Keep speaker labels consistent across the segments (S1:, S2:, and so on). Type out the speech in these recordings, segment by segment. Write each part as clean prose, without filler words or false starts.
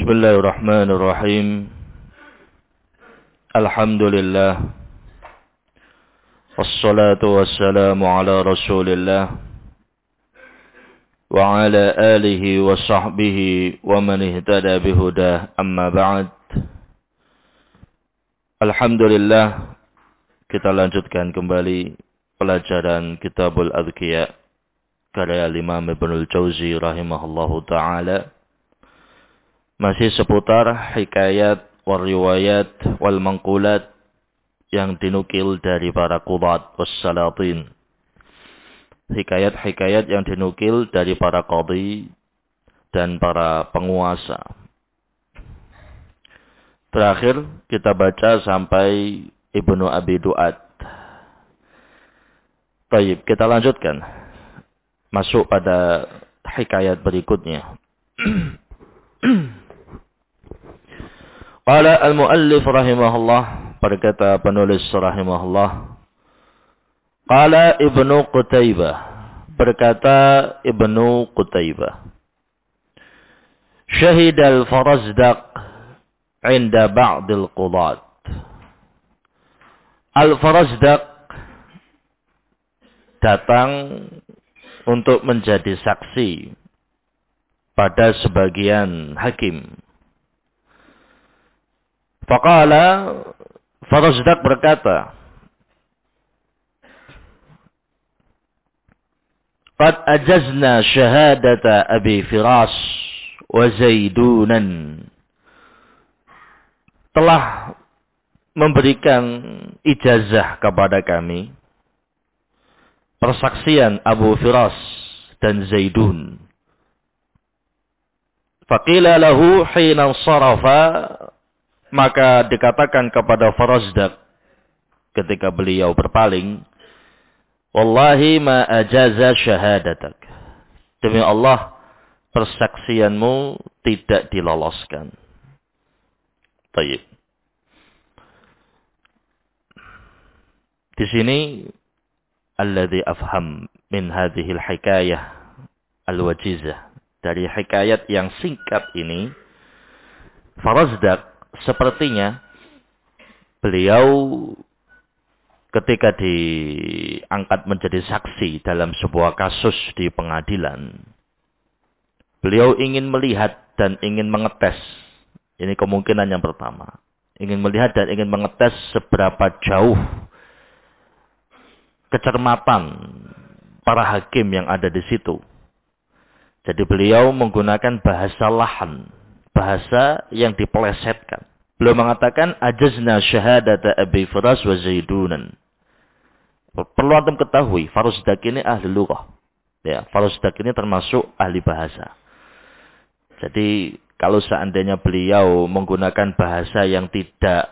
S1: Bismillahirrahmanirrahim. Alhamdulillah. Wassalatu wassalamu ala Rasulillah wa ala alihi wa sahbihi wa man ihtada bihudah. Amma ba'd. Alhamdulillah, kita lanjutkan kembali pelajaran Kitabul Adhkiya karya Imam Ibnul Jauzi rahimahullahu ta'ala. Masih seputar hikayat wal riwayat wal mangkulat yang dinukil dari para qudat wassalatin. Hikayat-hikayat yang dinukil dari para qadhi dan para penguasa. Terakhir kita baca sampai Ibnu Abi Duat. Baik, kita lanjutkan. Masuk pada hikayat berikutnya. Qala al-muallif rahimahullah, berkata penulis rahimahullah, qala Ibnu Qutaibah, berkata Ibnu Qutaibah, syahid al-Farazdaq inda ba'd al-qudat. Al-Farazdaq datang untuk menjadi saksi pada sebagian hakim. Faqala, Farazdaq berkata, qad ajazna syahadata Abi Firas wa Zaidunan. Telah memberikan ijazah kepada kami persaksian Abu Firas dan Zaidun. Faqila lahu hina sarafa, maka dikatakan kepada Farazdaq ketika beliau berpaling, wallahi ma ajaza syahadatak. Demi Allah, persaksianmu tidak diloloskan. Baik. Di sini alladhi afham min hadhihi al-hikayah al-wajizah, dari hikayat yang singkat ini, Farazdaq sepertinya beliau ketika diangkat menjadi saksi dalam sebuah kasus di pengadilan, beliau ingin melihat dan ingin mengetes. Ini kemungkinan yang pertama. Ingin melihat dan ingin mengetes seberapa jauh kecermatan para hakim yang ada di situ. Jadi beliau menggunakan bahasa lahan, bahasa yang dipelesetkan. Beliau mengatakan ajazna syahadata Abi Firas wa Zaidunan. Perlu antum ketahui, Farazdaq ini ahli lughah. Ya, Farazdaq ini termasuk ahli bahasa. Jadi kalau seandainya beliau menggunakan bahasa yang tidak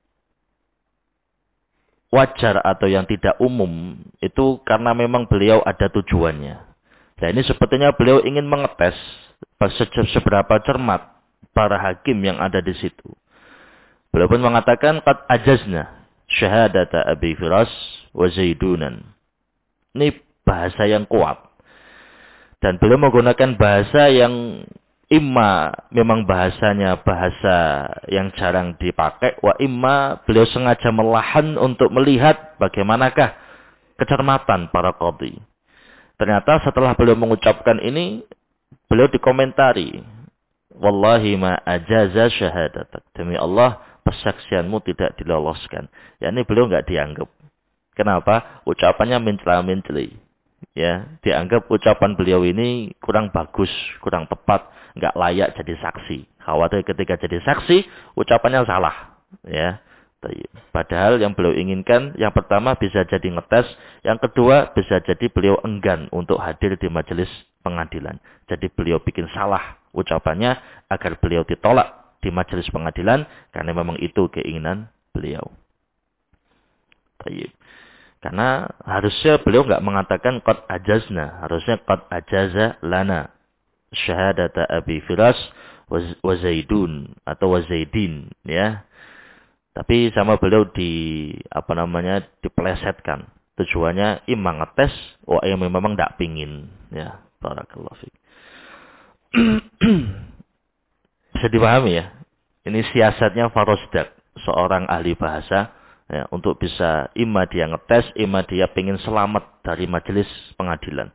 S1: wajar atau yang tidak umum, itu karena memang beliau ada tujuannya. Nah, ini sepertinya beliau ingin mengetes seberapa cermat para hakim yang ada di situ. Beliau pun mengatakan qad ajazna syahadata Abi Firas wa Zaidunan. Ini bahasa yang kuat. Dan beliau menggunakan bahasa yang imma memang bahasanya bahasa yang jarang dipakai, wa imma beliau sengaja melahan untuk melihat bagaimanakah kecermatan para qadhi. Ternyata setelah beliau mengucapkan ini, beliau dikomentari, wallahi ma ajaza syahadatak. Demi Allah, persaksianmu tidak diloloskan. Ya, ini beliau enggak dianggap. Kenapa? Ucapannya mencela-menceli. Ya, dianggap ucapan beliau ini kurang bagus, kurang tepat, enggak layak jadi saksi. Khawatir ketika jadi saksi, ucapannya salah. Ya. Padahal yang beliau inginkan, yang pertama bisa jadi ngetes, yang kedua bisa jadi beliau enggan untuk hadir di majelis pengadilan. Jadi beliau bikin salah ucapannya agar beliau ditolak di majelis pengadilan, karena memang itu keinginan beliau. Baik. Karena harusnya beliau enggak mengatakan qad ajazna, harusnya qad ajaza lana syahadata Abi Firas wa Zaidun atau wa Zaidin, ya. Tapi sama beliau dipelesetkan. Tujuannya imam ngetes, memang enggak pingin, ya. Barakallahu fiik. Bisa dipahami ya? Ini siasatnya Farosdak, seorang ahli bahasa, ya, untuk bisa ima dia ngetes, ima dia pengen selamat dari majelis pengadilan.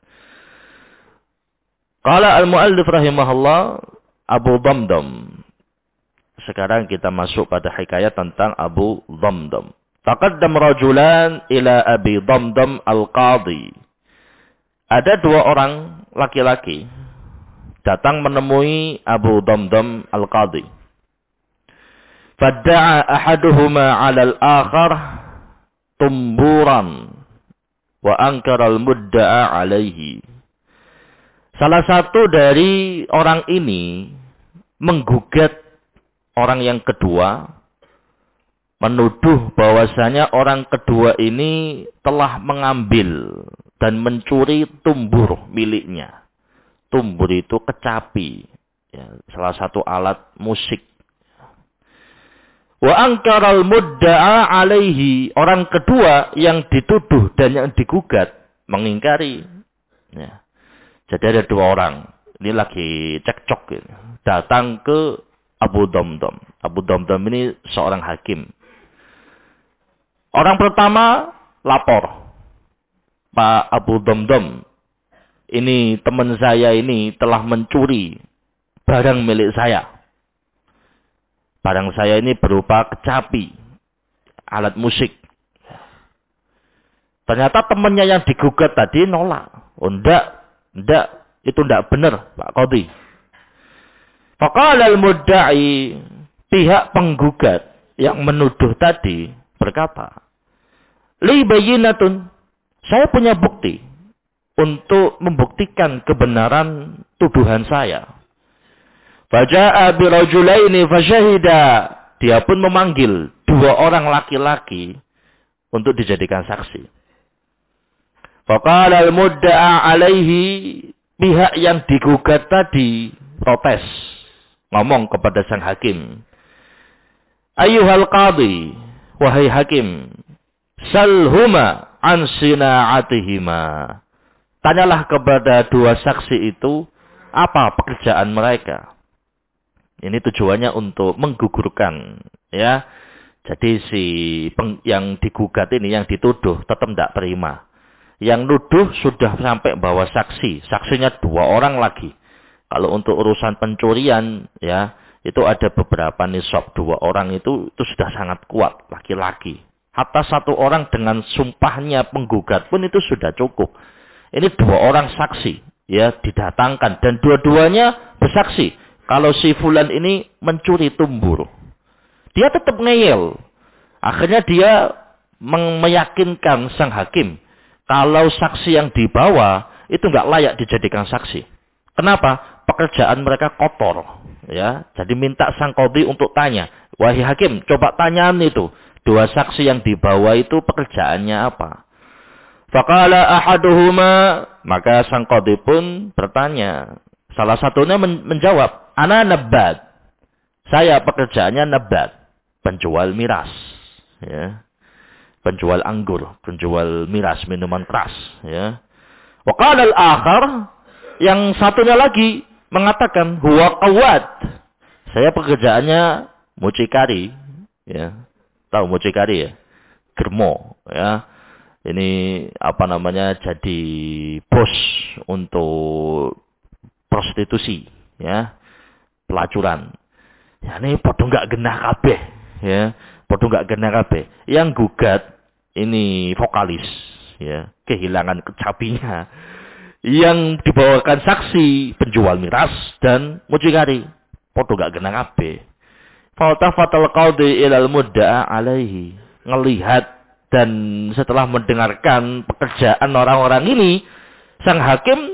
S1: Qala al-muallif rahimahullah Abu Damdam. Sekarang kita masuk pada hikayat tentang Abu Damdam. Taqaddam rajulan ila Abi Damdam al-Qadhi. Ada dua orang laki-laki datang menemui Abu Damdam al-Qadhi. Fadda'a ahaduhuma 'ala al-akhar tumburan wa ankara al-mudda'a 'alaihi. Salah satu dari orang ini menggugat orang yang kedua, menuduh bahwasanya orang kedua ini telah mengambil dan mencuri tumbur miliknya. Tumbur itu kecapi, ya, salah satu alat musik. Wa angkaral mudda'a alaihi, orang kedua yang dituduh dan yang digugat mengingkari. Ya. Jadi ada dua orang, ini lagi cekcok, gitu. Datang ke Abu Damdam. Abu Damdam ini seorang hakim. Orang pertama lapor, Pak Abu Damdam, ini teman saya ini telah mencuri barang milik saya. Barang saya ini berupa kecapi, alat musik. Ternyata temannya yang digugat tadi nolak. Oh, enggak, itu enggak benar, Pak Qadhi. Faqala al-mudda'i, pihak penggugat yang menuduh tadi berkata, li bayyinatun, saya punya bukti untuk membuktikan kebenaran tuduhan saya. Faja'a bi rajulaini fasyahida, dia pun memanggil dua orang laki-laki untuk dijadikan saksi. Faqala al-mudda'a alaihi, pihak yang digugat tadi protes, ngomong kepada sang hakim. Ayyuhal qadhi, wahai hakim, salhuma an sina'atihima. Tanyalah kepada dua saksi itu apa pekerjaan mereka. Ini tujuannya untuk menggugurkan, ya. Jadi yang digugat ini, yang dituduh tetap tidak terima. Yang nuduh sudah sampai bawa saksi, saksinya dua orang lagi. Kalau untuk urusan pencurian, ya, itu ada beberapa nisab, dua orang itu sudah sangat kuat, laki-laki. Hatta satu orang dengan sumpahnya penggugat pun itu sudah cukup. Ini dua orang saksi, ya, didatangkan dan dua-duanya bersaksi kalau si fulan ini mencuri tumbur. Dia tetap ngeyel. Akhirnya dia meyakinkan sang hakim kalau saksi yang dibawa itu nggak layak dijadikan saksi. Kenapa? Pekerjaan mereka kotor, ya. Jadi minta sang qadhi untuk tanya, wahai hakim, coba tanyaan itu, dua saksi yang dibawa itu pekerjaannya apa? Faqala ahaduhuma, maka sang qadhi pun bertanya. Salah satunya menjawab, ana nabbat. Saya pekerjaannya nabbat, penjual miras, ya. Penjual anggur, penjual miras, minuman keras, ya. Wa qala al-akhar, yang satunya lagi mengatakan huwa qawwad. Saya pekerjaannya mucikari, ya. Tahu mucikari ya? Germo, ya. Ini apa namanya? Jadi bos untuk prostitusi, ya. Pelacuran. Ya ini padha enggak genah kabeh, ya. Padha enggak genah kabeh. Yang gugat ini vokalis, ya. Kehilangan kecapinya. Yang dibawakan saksi penjual miras dan mucikari. Padha gak genah kabeh. Faltafatal qadhi ilal mudda'a alaihi. Ngelihat dan setelah mendengarkan pekerjaan orang-orang ini, sang hakim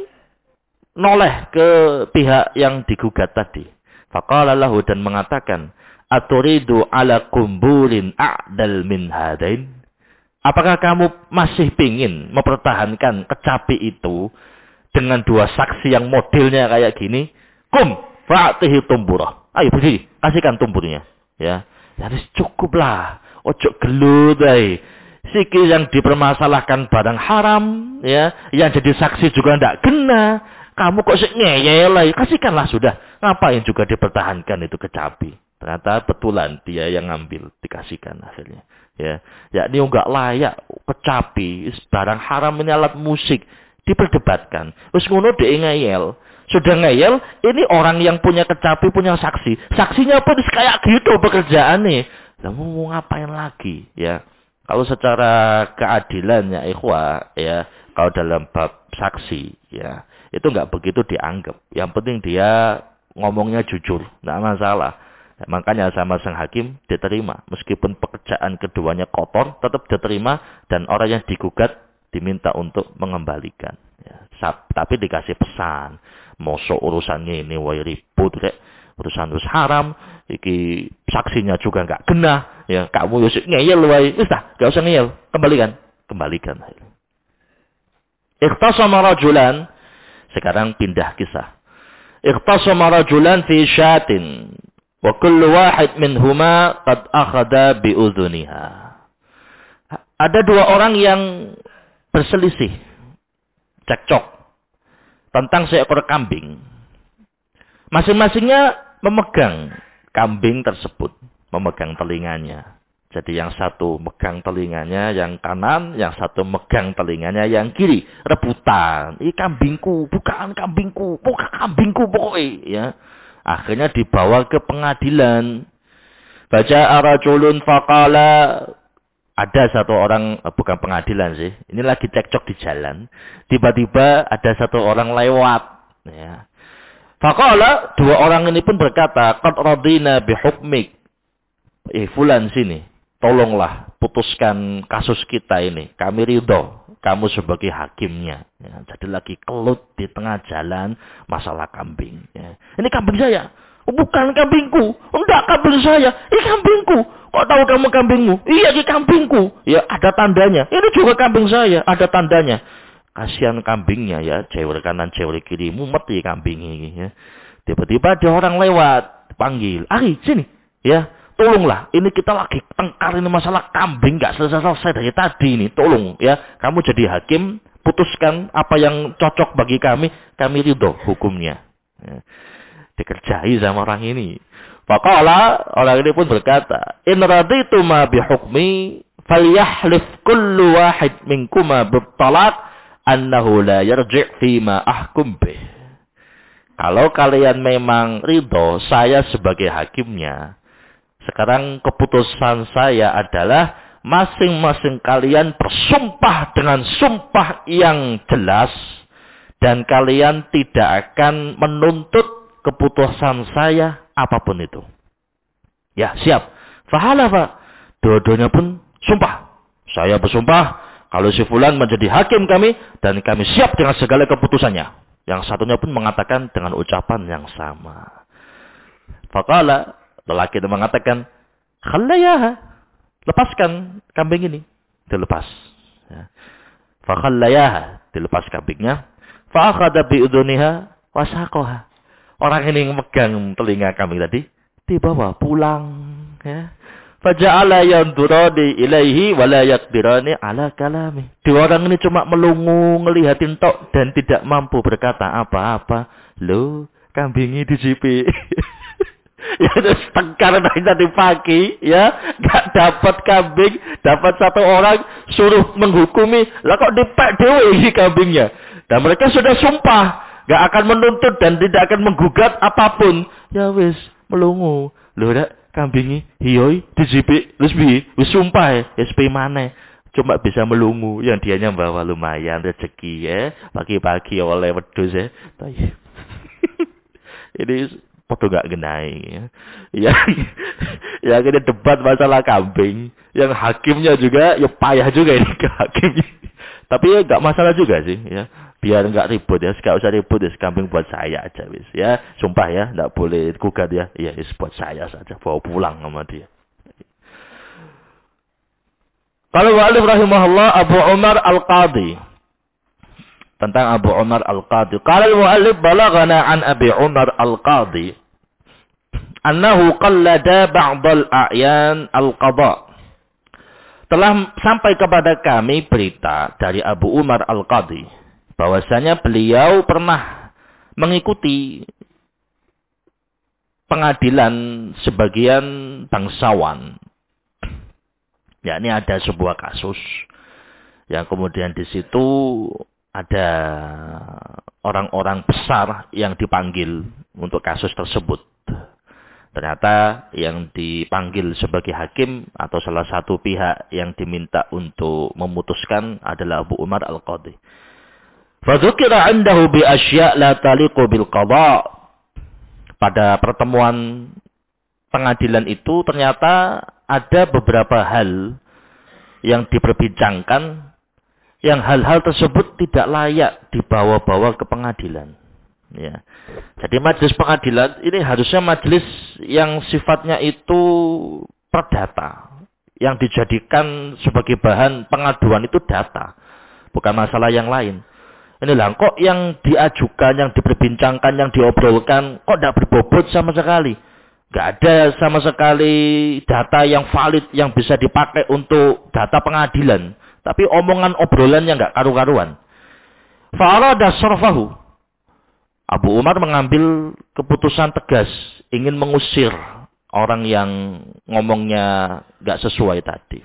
S1: noleh ke pihak yang digugat tadi. Faqala lahu, dan mengatakan, aturidu ala kumburin a'dal min hadain. Apakah kamu masih pingin mempertahankan kecapi itu dengan dua saksi yang modelnya kayak gini? Kum fa'tihi tumburah. Ayo pergi, kasihkan tumburnya. Ya, jadi cukuplah. Ojo gelut ae. Siki yang dipermasalahkan barang haram, ya, yang jadi saksi juga ndak kena. Kamu kok sik ngeyel, kasihkanlah sudah. Ngapain juga dipertahankan itu kecapi? Ternyata betulan dia yang ngambil, dikasihkan akhirnya. Ya, ini enggak layak kecapi, barang haram ini alat musik, diperdebatkan. Terus ngono dia ngeyel. Sudah ngeyel, ini orang yang punya kecapi punya saksi. Saksinya pun kayak gitu pekerjaannya. Lah mau ngapain lagi, ya? Kalau secara keadilan ya ikhwah, ya, kalau dalam bab saksi, ya, itu enggak begitu dianggap. Yang penting dia ngomongnya jujur, enggak masalah. Ya, makanya sama sang hakim diterima. Meskipun pekerjaan keduanya kotor, tetap diterima. Dan orang yang digugat diminta untuk mengembalikan. Ya, tapi dikasih pesan. Mosok urusannya ini woi ribut kayak urusan haram. Iki saksinya juga nggak genah. Ya, kamu yusik ngeyel woi. Gak usah ngeyel. Kembalikan. Ikhtasama rajulan. Sekarang pindah kisah. Ikhtasama rajulan fi syatin. Wa kullu wahid minhuma qad akhadha bi udhuniha. Ada dua orang yang berselisih, cekcok tentang seekor kambing. Masing-masingnya memegang kambing tersebut, memegang telinganya. Jadi yang satu megang telinganya yang kanan, yang satu megang telinganya yang kiri. Rebutan. Ini kambingku, bukan kambingku, bukan kambingku pokoknya. Ya. Akhirnya dibawa ke pengadilan. Baca rajulun faqala. Ada satu orang, bukan pengadilan sih. Ini lagi cekcok di jalan. Tiba-tiba ada satu orang lewat. Ya. Faqala, dua orang ini pun berkata, qad radina bihukmik. Fulan sini. Tolonglah putuskan kasus kita ini. Kami ridho. Kamu sebagai hakimnya. Ya, jadi lagi kelut di tengah jalan masalah kambing. Ya. Ini kambing saya. Oh, bukan kambingku. Enggak kambing saya. Ini kambingku. Kok tahu kamu kambingmu? Iya, ini kambingku. Ya, ada tandanya. Ini juga kambing saya. Ada tandanya. Kasihan kambingnya ya. Cewek kanan, cewek kiri. Mumet ya kambing ini. Ya. Tiba-tiba ada orang lewat. Panggil. Ari, sini. Ya. Tolonglah, ini kita lagi tengkar ini masalah kambing, nggak selesai dari tadi ini. Tolong ya, kamu jadi hakim, putuskan apa yang cocok bagi kami ridho hukumnya. Ya. Dikerjai sama orang ini. Faqala, orang ini pun berkata, in raditu ma bihukmi, falyahlif kullu wahid minkuma bittalaq, annahu la yarji' fima ahkum bih. Kalau kalian memang ridho, saya sebagai hakimnya, sekarang keputusan saya adalah masing-masing kalian bersumpah dengan sumpah yang jelas dan kalian tidak akan menuntut keputusan saya apapun itu. Ya, siap. Fahalafa. Dua-duanya pun sumpah. Saya bersumpah kalau si fulan menjadi hakim kami dan kami siap dengan segala keputusannya. Yang satunya pun mengatakan dengan ucapan yang sama. Faqala, lelaki itu mengatakan, khallayaha, lepaskan kambing ini. Dilepas. Ya. Fakhallayaha, dilepas kambingnya. Fa'akhadha bi'udhuniha wasaqaha. Orang ini yang megang telinga kambing tadi, dibawa pulang. Ya. Faja'ala yandurani ilaihi wa la yaqdirani ala kalami. Dua orang ini cuma melungu, ngelihatin tok dan tidak mampu berkata apa-apa. Loh, kambingnya dijipi. Ya terus tengkar tadi pagi, ya gak dapat kambing, dapat satu orang suruh menghukumi, lah kok dipek dewe ini kambingnya. Dan mereka sudah sumpah, gak akan menuntut dan tidak akan menggugat apapun. Ya wis melungu, lho dak kambingi, hiyoi dijipik, wis sumpah ya sepi maneh. Cuma bisa melungu, yang dianya bawa lumayan rezeki ya, pagi-pagi oleh wedhus ya. Ini podo gak genai ya. Ya ini debat masalah kambing. Yang hakimnya juga ya payah juga ini ke hakimnya. Tapi ya gak masalah juga sih ya. Biar gak ribut ya, gak usah ribut ya, kambing buat saya aja wis ya. Sumpah ya, gak boleh gugat ya. Ya buat saya saja, bawa pulang sama dia. Kalau mu'allif rahimahullah Abu Umar Al-Qadhi, tentang Abu Umar Al-Qadhi. Qala al-mu'allif balaghana an Abi Umar Al-Qadhi annahu qallada ba'dal a'yan al-qadha. Telah sampai kepada kami berita dari Abu Umar Al-Qadhi bahwasanya beliau pernah mengikuti pengadilan sebagian bangsawan. Ya, ini ada sebuah kasus yang kemudian di situ ada orang-orang besar yang dipanggil untuk kasus tersebut. Ternyata yang dipanggil sebagai hakim atau salah satu pihak yang diminta untuk memutuskan adalah Abu Umar Al-Qadhi. Fadzukira 'indahu bi asya' la taliqu bil qada'. Pada pertemuan pengadilan itu ternyata ada beberapa hal yang diperbincangkan yang hal-hal tersebut tidak layak dibawa-bawa ke pengadilan. Ya. Jadi majelis pengadilan ini harusnya majelis yang sifatnya itu perdata, yang dijadikan sebagai bahan pengaduan itu data, bukan masalah yang lain. Inilah kok yang diajukan, yang diperbincangkan, yang diobrolkan kok tidak berbobot sama sekali. Nggak ada sama sekali data yang valid yang bisa dipakai untuk data pengadilan. Tapi omongan obrolannya nggak karu-karuan. Fa'arada sarfahu. Abu Umar mengambil keputusan tegas, ingin mengusir orang yang ngomongnya nggak sesuai tadi.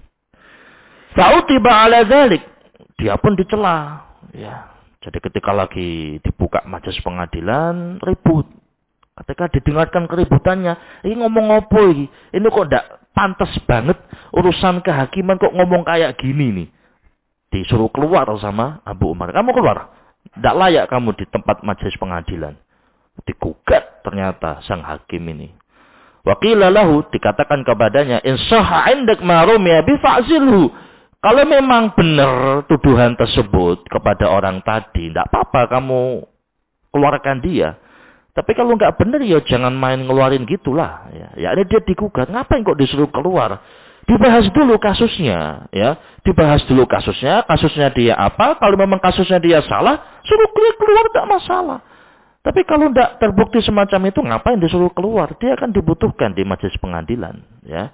S1: Fa'utiba ala dzalik. Dia pun dicela. Ya. Jadi ketika lagi dibuka majelis pengadilan, ribut. Ketika didengarkan keributannya, ini ngomong apa ini? Ini kok tidak pantas banget urusan kehakiman kok ngomong kayak gini nih. Disuruh keluar sama Abu Umar. Kamu keluar. Tidak layak kamu di tempat majelis pengadilan. Digugat ternyata sang hakim ini. Wa qila lahu, dikatakan kepadanya, in sahha 'indak ma rumiya bi fa'zilhu. Kalau memang benar tuduhan tersebut kepada orang tadi, tidak apa-apa kamu keluarkan dia. Tapi kalau nggak benar ya jangan main ngeluarin gitulah. Ya ini dia digugat, ngapain kok disuruh keluar? Dibahas dulu kasusnya, ya. Dibahas dulu kasusnya dia apa? Kalau memang kasusnya dia salah, suruh keluar tidak masalah. Tapi kalau tidak terbukti semacam itu, ngapain disuruh keluar? Dia akan dibutuhkan di majelis pengadilan, ya.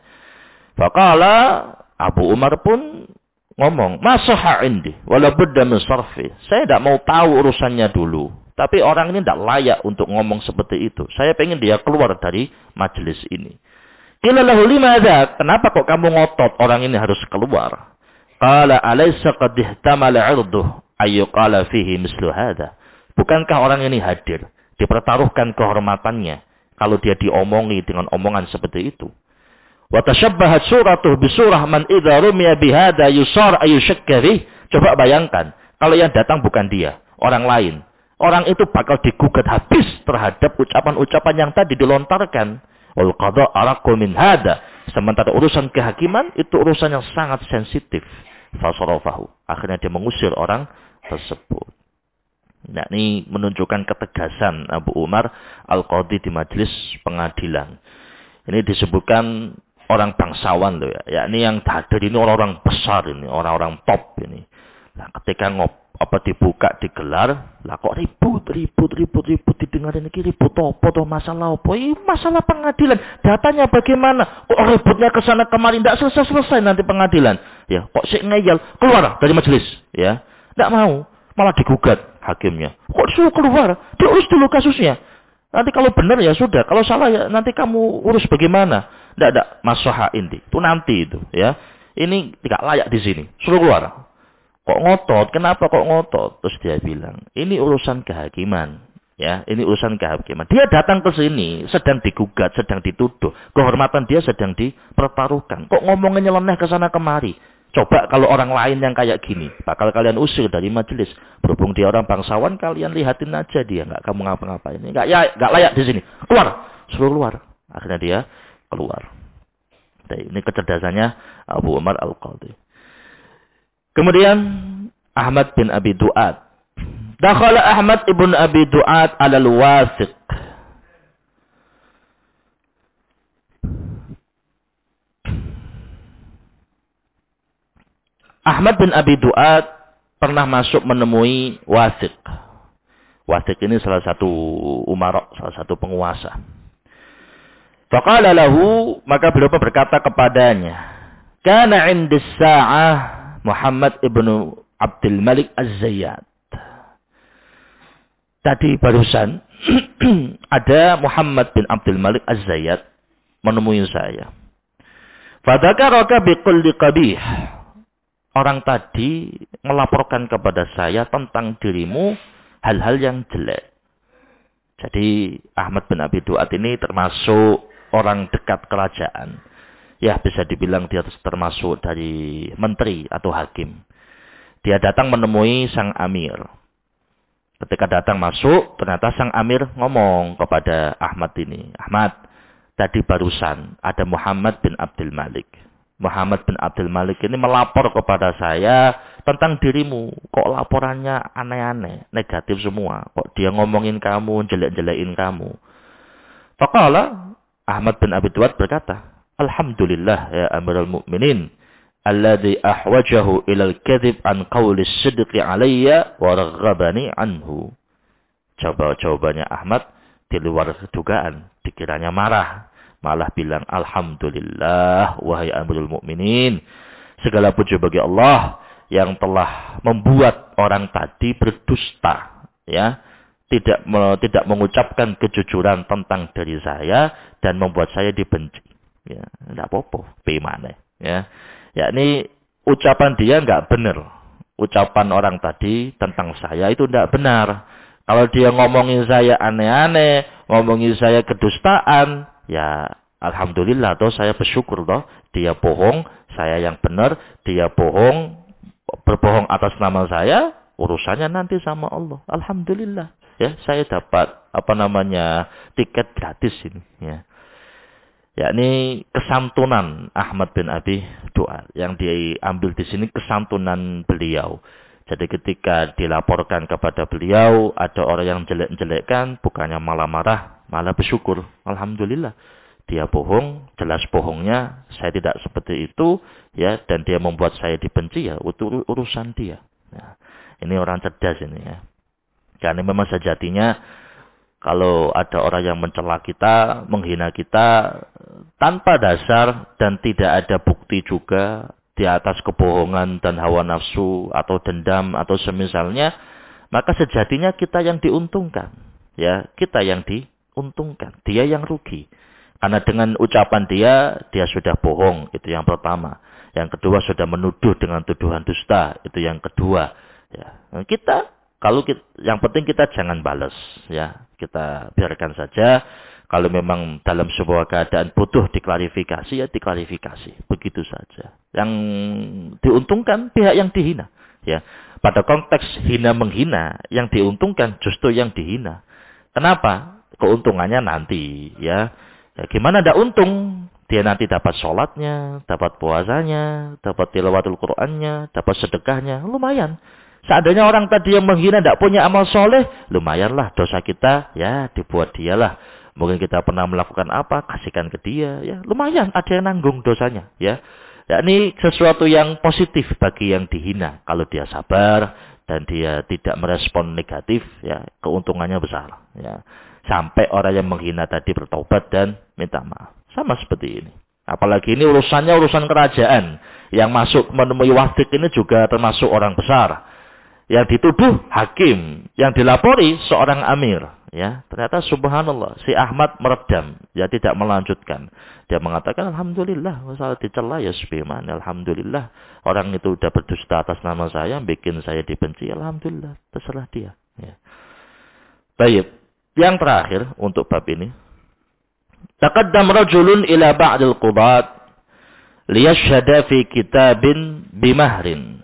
S1: Faqala Abu Umar pun ngomong, masaha indi, wala budda min sarfi. Saya tidak mau tahu urusannya dulu. Tapi orang ini tidak layak untuk ngomong seperti itu. Saya pengen dia keluar dari majelis ini. Qila lahu limadza? Kenapa kok kamu ngotot orang ini harus keluar? Qala alaysa qad ihtamala 'irduhu ayyuqala fihi mislu hadza? Bukankah orang ini hadir, dipertaruhkan kehormatannya kalau dia diomongi dengan omongan seperti itu? Wa tashabbahat suratuhu bi surah man idza rumiya bihada yusar ayushakka bih. Coba bayangkan, kalau yang datang bukan dia, orang lain. Orang itu bakal digugat habis terhadap ucapan-ucapan yang tadi dilontarkan. Wal qada araqu min hada. Sementara urusan kehakiman itu urusan yang sangat sensitif. Fasarafahu. Akhirnya dia mengusir orang tersebut. Nah, ini menunjukkan ketegasan Abu Umar Al-Qadhi di majelis pengadilan. Ini disebutkan orang bangsawan loh ya. Ini yang hadir ini orang-orang besar ini, orang-orang top ini. Nah, ketika dibuka digelar, lah kok ribut didengarin iki ribut apa toh, masalah apa? Masalah pengadilan. Datanya bagaimana? Kok ributnya ke sana kemari enggak selesai nanti pengadilan. Ya, kok sik ngeyel, keluar dari majelis, ya. Enggak mau, malah digugat hakimnya. Kok suruh keluar? Diurus dulu kasusnya. Nanti kalau benar ya sudah, kalau salah ya nanti kamu urus bagaimana? Tidak, masaha inti. Itu nanti itu, ya. Ini tidak layak di sini. Suruh keluar. Kok ngotot? Kenapa kok ngotot? Terus dia bilang, ini urusan kehakiman, ya. Ini urusan kehakiman. Dia datang ke sini sedang digugat, sedang dituduh. Kehormatan dia sedang dipertaruhkan. Kok ngomongnya nyeleneh ke sana kemari? Coba kalau orang lain yang kayak gini, bakal kalian usir dari majelis. Berhubung dia orang bangsawan, kalian lihatin aja dia, nggak kamu ngapa-ngapain. Nggak layak di sini. Keluar, suruh keluar. Akhirnya dia keluar. Ini kecerdasannya Abu Umar Al-Qadhi. Kemudian Ahmad bin Abi Du'ad. Dakhala Ahmad ibn Abi Du'ad ala al-Wasiq. Ahmad bin Abi Du'ad pernah masuk menemui Wasiq. Wasiq ini salah satu umara, salah satu penguasa. Faqala lahu, maka beliau berkata kepadanya, kana 'indis sa'ah Muhammad ibnu Abdul Malik Az-Zayyad. Tadi barusan ada Muhammad bin Abdul Malik Az-Zayyad menemui saya. Fadzakaraka biqulli qabih. Orang tadi melaporkan kepada saya tentang dirimu hal-hal yang jelek. Jadi Ahmad bin Abi Duat ini termasuk orang dekat kerajaan. Ya, bisa dibilang dia termasuk dari menteri atau hakim. Dia datang menemui sang amir. Ketika datang masuk, ternyata sang amir ngomong kepada Ahmad ini. Ahmad, tadi barusan ada Muhammad bin Abdul Malik. Muhammad bin Abdul Malik ini melapor kepada saya tentang dirimu. Kok laporannya aneh-aneh, negatif semua. Kok dia ngomongin kamu, jelek-jelekin kamu. Faqala, Ahmad bin Abi Duat berkata, Alhamdulillah ya Amirul Mukminin, alladzi ahwajahu ilal kadhib an qawli sidqi alayya wa raghabani anhu. Jawabannya Ahmad di luar dugaan, dikiranya marah, malah bilang alhamdulillah wahai Amirul Mukminin, segala puji bagi Allah yang telah membuat orang tadi berdusta, ya. Tidak mengucapkan kejujuran tentang diri saya dan membuat saya dibenci. Ya, enggak apa-apa, bagaimana? Ya. Yakni ucapan dia enggak benar. Ucapan orang tadi tentang saya itu enggak benar. Kalau dia ngomongin saya aneh-aneh, ngomongin saya kedustaan, ya alhamdulillah toh, saya bersyukur toh. Dia bohong, saya yang benar, dia bohong, berbohong atas nama saya, urusannya nanti sama Allah. Alhamdulillah. Ya, saya dapat tiket gratis ini, ya. Yakni kesantunan Ahmad bin Abi Duat yang diambil di sini, kesantunan beliau. Jadi ketika dilaporkan kepada beliau ada orang yang jelek-jelekkan, bukannya malah marah, malah bersyukur. Alhamdulillah. Dia bohong, jelas bohongnya, saya tidak seperti itu, ya, dan dia membuat saya dibenci, ya, urusan dia. Nah, ini orang cerdas ini, ya. Karena memang sejatinya kalau ada orang yang mencela kita, menghina kita tanpa dasar dan tidak ada bukti juga di atas kebohongan dan hawa nafsu atau dendam atau semisalnya, maka sejatinya kita yang diuntungkan, ya, kita yang diuntungkan, dia yang rugi. Karena dengan ucapan dia sudah bohong, itu yang pertama. Yang kedua sudah menuduh dengan tuduhan dusta, itu yang kedua. Ya, yang penting kita jangan balas, ya. Kita biarkan saja. Kalau memang dalam sebuah keadaan butuh diklarifikasi, ya diklarifikasi. Begitu saja. Yang diuntungkan pihak yang dihina, ya. Pada konteks hina menghina, yang diuntungkan justru yang dihina. Kenapa? Keuntungannya nanti, ya. Ya, gimana ada untung? Dia nanti dapat sholatnya, dapat puasanya, dapat tilawatul Qur'annya, dapat sedekahnya, lumayan. Seandainya orang tadi yang menghina tidak punya amal soleh, lumayanlah dosa kita, ya dibuat dialah. Mungkin kita pernah melakukan apa, kasihkan ke dia, ya lumayan ada yang nanggung dosanya, ya. Ya ini sesuatu yang positif bagi yang dihina. Kalau dia sabar dan dia tidak merespon negatif, ya keuntungannya besar, ya. Sampai orang yang menghina tadi bertobat dan minta maaf. Sama seperti ini. Apalagi ini urusannya urusan kerajaan. Yang masuk menemui wadik ini juga termasuk orang besar. Yang dituduh hakim, yang dilapori seorang amir, ya. Ternyata subhanallah, si Ahmad meredam, ya tidak melanjutkan. Dia mengatakan alhamdulillah, masalah dicela ya subhanallah, alhamdulillah. Orang itu sudah berdusta atas nama saya, bikin saya dibenci, alhamdulillah, terserah dia, ya. Baik, yang terakhir untuk bab ini. Taqaddam rajulun ila ba'dil qudat liyashhada fi kitabin bimahrin.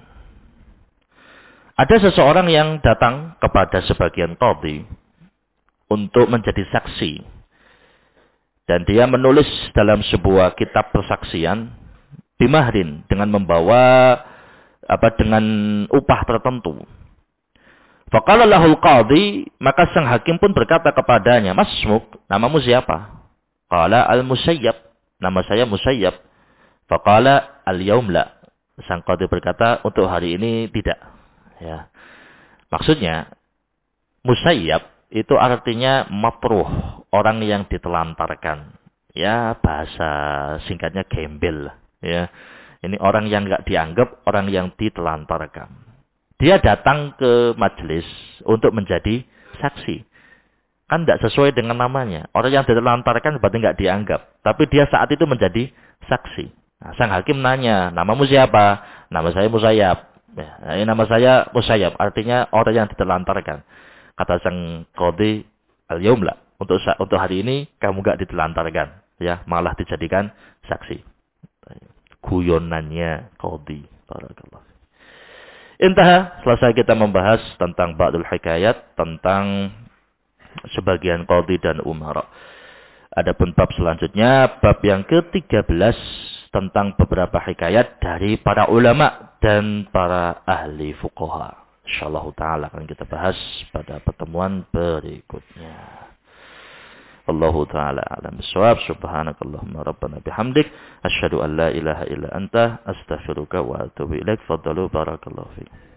S1: Ada seseorang yang datang kepada sebagian qadhi untuk menjadi saksi. Dan dia menulis dalam sebuah kitab persaksian bimahrin dengan membawa dengan upah tertentu. Faqala lahul qadhi, maka sang hakim pun berkata kepadanya, "Masmuk, namamu siapa?" Qala al-Musayyab, nama saya Musayyab. Faqala al-yaum la. Sang qadhi berkata, untuk hari ini tidak. Ya. Maksudnya Musayyab itu artinya mapruh, orang yang ditelantarkan. Ya, bahasa singkatnya gembel, ya. Ini orang yang enggak dianggap, orang yang ditelantarkan. Dia datang ke majelis untuk menjadi saksi. Kan tidak sesuai dengan namanya. Orang yang ditelantarkan berarti nggak dianggap. Tapi dia saat itu menjadi saksi. Nah, sang hakim nanya, namamu siapa? Nama saya Musayyab. Ya, ini nama saya Musayyab. Artinya orang yang ditelantarkan. Kata sang qadhi, al-yaum la. Untuk hari ini kamu nggak ditelantarkan. Ya, malah dijadikan saksi. Guyonannya qadhi. Barakallah. Intaha, selesai kita membahas tentang ba'dul hikayat, tentang sebagian qadhi dan umara. Adapun bab selanjutnya, bab yang ke-13 tentang beberapa hikayat dari para ulama dan para ahli fuqaha. Insyaallah taala akan kita bahas pada pertemuan berikutnya. Allahu taala a'lam bissawab. Subhanakallahumma rabbana bihamdik asyhadu an la ilaha illa anta astaghfiruka wa atubu ilaik. Faddalu barakallahu fiik.